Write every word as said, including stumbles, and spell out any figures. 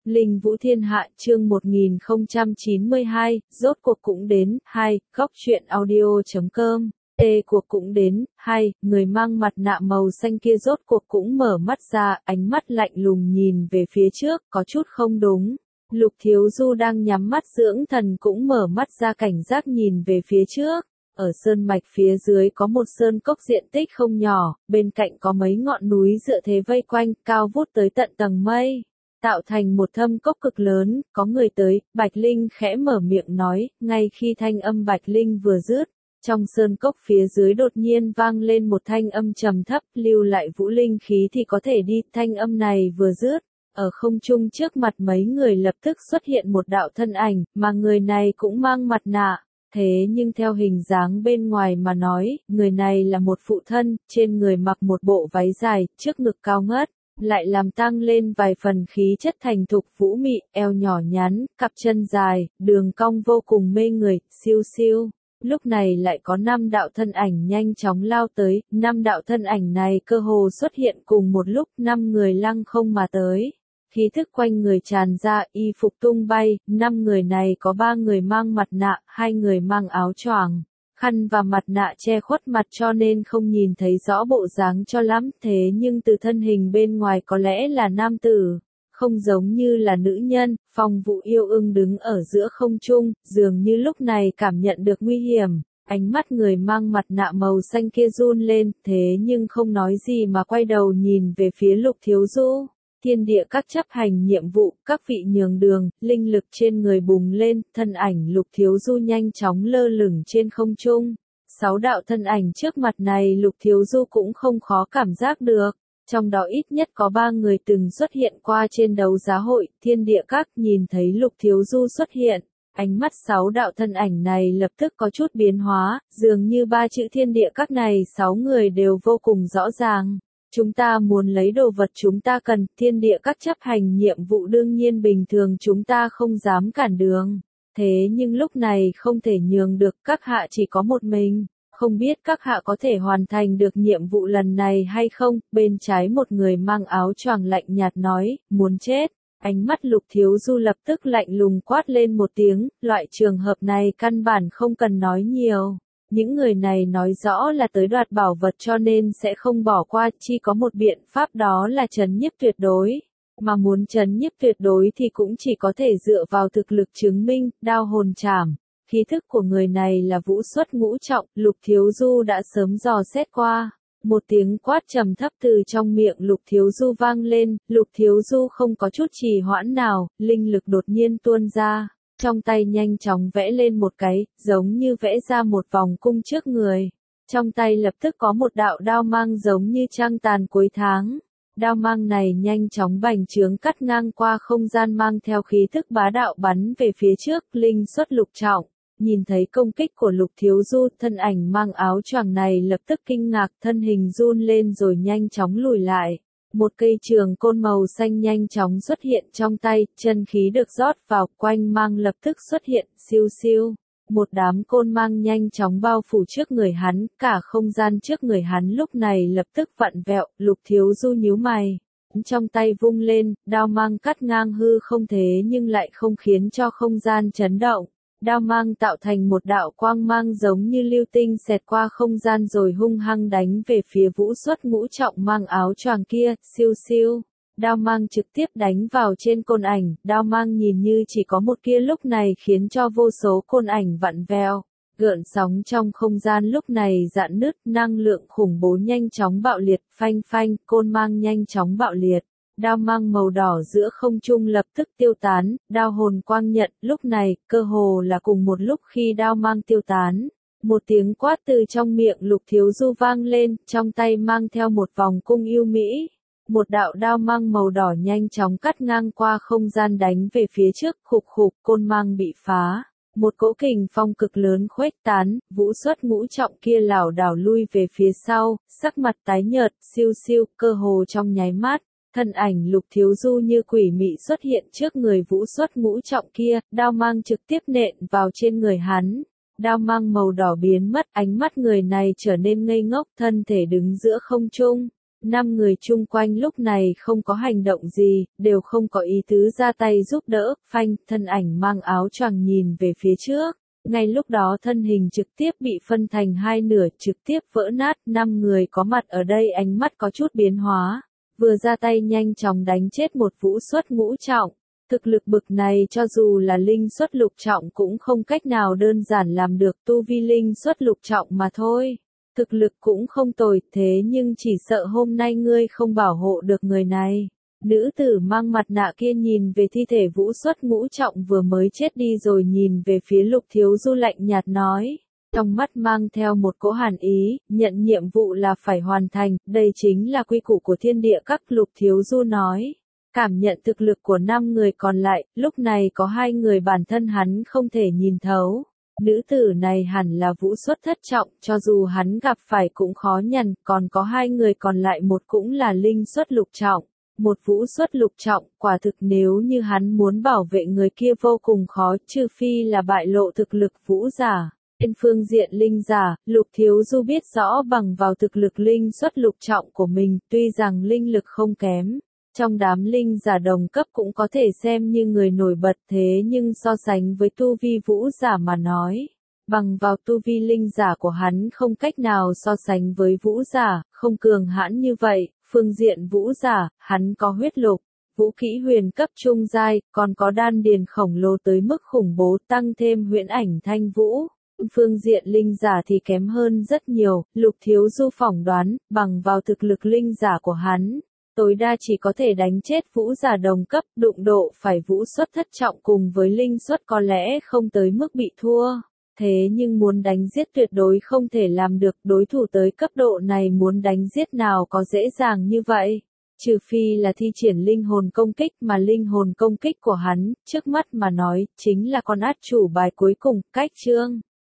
Linh Vũ Thiên Hạ chương một nghìn không trăm chín mươi hai, rốt cuộc cũng đến, hai, góc truyện audio.com, tê cuộc cũng đến, hai, người mang mặt nạ màu xanh kia rốt cuộc cũng mở mắt ra, ánh mắt lạnh lùng nhìn về phía trước, có chút không đúng. Lục Thiếu Du đang nhắm mắt dưỡng thần cũng mở mắt ra cảnh giác nhìn về phía trước. Ở sơn mạch phía dưới có một sơn cốc diện tích không nhỏ, bên cạnh có mấy ngọn núi dựa thế vây quanh, cao vút tới tận tầng mây. Tạo thành một thâm cốc cực lớn, có người tới, Bạch Linh khẽ mở miệng nói, ngay khi thanh âm Bạch Linh vừa dứt, trong sơn cốc phía dưới đột nhiên vang lên một thanh âm trầm thấp, lưu lại vũ linh khí thì có thể đi, thanh âm này vừa dứt, ở không trung trước mặt mấy người lập tức xuất hiện một đạo thân ảnh, mà người này cũng mang mặt nạ. Thế nhưng theo hình dáng bên ngoài mà nói, người này là một phụ thân, trên người mặc một bộ váy dài, trước ngực cao ngất, lại làm tăng lên vài phần khí chất thành thục vũ mị, eo nhỏ nhắn, cặp chân dài, đường cong vô cùng mê người, siêu siêu. Lúc này lại có năm đạo thân ảnh nhanh chóng lao tới, năm đạo thân ảnh này cơ hồ xuất hiện cùng một lúc, năm người lăng không mà tới. Khí thức quanh người tràn ra, y phục tung bay, năm người này có ba người mang mặt nạ, hai người mang áo choàng, khăn và mặt nạ che khuất mặt cho nên không nhìn thấy rõ bộ dáng cho lắm, thế nhưng từ thân hình bên ngoài có lẽ là nam tử, không giống như là nữ nhân. Phong Vũ Yêu Ưng đứng ở giữa không trung, dường như lúc này cảm nhận được nguy hiểm, ánh mắt người mang mặt nạ màu xanh kia run lên, thế nhưng không nói gì mà quay đầu nhìn về phía Lục Thiếu Du. Thiên địa các chấp hành nhiệm vụ, các vị nhường đường, linh lực trên người bùng lên, thân ảnh Lục Thiếu Du nhanh chóng lơ lửng trên không trung. Sáu đạo thân ảnh trước mặt này Lục Thiếu Du cũng không khó cảm giác được, trong đó ít nhất có ba người từng xuất hiện qua trên đấu giá hội, thiên địa các nhìn thấy Lục Thiếu Du xuất hiện. Ánh mắt sáu đạo thân ảnh này lập tức có chút biến hóa, dường như ba chữ thiên địa các này sáu người đều vô cùng rõ ràng. Chúng ta muốn lấy đồ vật chúng ta cần, thiên địa các chấp hành nhiệm vụ đương nhiên bình thường chúng ta không dám cản đường. Thế nhưng lúc này không thể nhường được, các hạ chỉ có một mình, không biết các hạ có thể hoàn thành được nhiệm vụ lần này hay không. Bên trái một người mang áo choàng lạnh nhạt nói, muốn chết. Ánh mắt Lục Thiếu Du lập tức lạnh lùng quát lên một tiếng, loại trường hợp này căn bản không cần nói nhiều. Những người này nói rõ là tới đoạt bảo vật cho nên sẽ không bỏ qua, chỉ có một biện pháp đó là trấn nhiếp tuyệt đối. Mà muốn trấn nhiếp tuyệt đối thì cũng chỉ có thể dựa vào thực lực chứng minh, đao hồn trảm. Khí thức của người này là vũ xuất ngũ trọng, Lục Thiếu Du đã sớm dò xét qua. Một tiếng quát trầm thấp từ trong miệng Lục Thiếu Du vang lên, Lục Thiếu Du không có chút trì hoãn nào, linh lực đột nhiên tuôn ra. Trong tay nhanh chóng vẽ lên một cái, giống như vẽ ra một vòng cung trước người. Trong tay lập tức có một đạo đao mang giống như trăng tàn cuối tháng. Đao mang này nhanh chóng bành trướng cắt ngang qua không gian mang theo khí thức bá đạo bắn về phía trước, linh xuất lục trọng. Nhìn thấy công kích của Lục Thiếu Du, thân ảnh mang áo choàng này lập tức kinh ngạc, thân hình run lên rồi nhanh chóng lùi lại. Một cây trường côn màu xanh nhanh chóng xuất hiện trong tay, chân khí được rót vào, quanh mang lập tức xuất hiện, siêu siêu. Một đám côn mang nhanh chóng bao phủ trước người hắn, cả không gian trước người hắn lúc này lập tức vặn vẹo, Lục Thiếu Du nhíu mày. Trong tay vung lên, đao mang cắt ngang hư không thế nhưng lại không khiến cho không gian chấn động. Đao mang tạo thành một đạo quang mang giống như lưu tinh xẹt qua không gian rồi hung hăng đánh về phía vũ xuất ngũ trọng mang áo choàng kia, siêu siêu. Đao mang trực tiếp đánh vào trên côn ảnh, đao mang nhìn như chỉ có một kia lúc này khiến cho vô số côn ảnh vặn vẹo. Gợn sóng trong không gian lúc này rạn nứt, năng lượng khủng bố nhanh chóng bạo liệt, phanh phanh, côn mang nhanh chóng bạo liệt. Đao mang màu đỏ giữa không trung lập tức tiêu tán, đao hồn quang nhận, lúc này, cơ hồ là cùng một lúc khi đao mang tiêu tán. Một tiếng quát từ trong miệng Lục Thiếu Du vang lên, trong tay mang theo một vòng cung yêu mỹ. Một đạo đao mang màu đỏ nhanh chóng cắt ngang qua không gian đánh về phía trước, khục khục, côn mang bị phá. Một cỗ kình phong cực lớn khuếch tán, vũ xuất ngũ trọng kia lảo đảo lui về phía sau, sắc mặt tái nhợt, siêu siêu, cơ hồ trong nháy mắt. Thân ảnh Lục Thiếu Du như quỷ mị xuất hiện trước người vũ xuất ngũ trọng kia, đao mang trực tiếp nện vào trên người hắn. Đao mang màu đỏ biến mất, ánh mắt người này trở nên ngây ngốc, thân thể đứng giữa không trung. Năm người chung quanh lúc này không có hành động gì, đều không có ý tứ ra tay giúp đỡ, phanh, thân ảnh mang áo choàng nhìn về phía trước. Ngay lúc đó thân hình trực tiếp bị phân thành hai nửa, trực tiếp vỡ nát, năm người có mặt ở đây ánh mắt có chút biến hóa, vừa ra tay nhanh chóng đánh chết một vũ xuất ngũ trọng. Thực lực bực này cho dù là linh xuất lục trọng cũng không cách nào đơn giản làm được, tu vi linh xuất lục trọng mà thôi. Thực lực cũng không tồi, thế nhưng chỉ sợ hôm nay ngươi không bảo hộ được người này. Nữ tử mang mặt nạ kia nhìn về thi thể vũ xuất ngũ trọng vừa mới chết đi rồi nhìn về phía Lục Thiếu Du lạnh nhạt nói. Trong mắt mang theo một cỗ hàn ý, nhận nhiệm vụ là phải hoàn thành, đây chính là quy củ của thiên địa các. Lục Thiếu Du nói. Cảm nhận thực lực của năm người còn lại, lúc này có hai người bản thân hắn không thể nhìn thấu. Nữ tử này hẳn là vũ xuất thất trọng, cho dù hắn gặp phải cũng khó nhằn, còn có hai người còn lại một cũng là linh xuất lục trọng, một vũ xuất lục trọng, quả thực nếu như hắn muốn bảo vệ người kia vô cùng khó, trừ phi là bại lộ thực lực vũ giả. Trên phương diện linh giả, Lục Thiếu Du biết rõ bằng vào thực lực linh xuất lục trọng của mình, tuy rằng linh lực không kém. Trong đám linh giả đồng cấp cũng có thể xem như người nổi bật, thế nhưng so sánh với tu vi vũ giả mà nói, bằng vào tu vi linh giả của hắn không cách nào so sánh với vũ giả, không cường hãn như vậy. Phương diện vũ giả, hắn có huyết lục, vũ kỹ huyền cấp trung giai, còn có đan điền khổng lồ tới mức khủng bố, tăng thêm huyễn ảnh thanh vũ. Phương diện linh giả thì kém hơn rất nhiều, Lục Thiếu Du phỏng đoán, bằng vào thực lực linh giả của hắn, tối đa chỉ có thể đánh chết vũ giả đồng cấp, đụng độ phải vũ xuất thất trọng cùng với linh xuất có lẽ không tới mức bị thua. Thế nhưng muốn đánh giết tuyệt đối không thể làm được, đối thủ tới cấp độ này muốn đánh giết nào có dễ dàng như vậy. Trừ phi là thi triển linh hồn công kích, mà linh hồn công kích của hắn, trước mắt mà nói, chính là con át chủ bài cuối cùng. Cách chương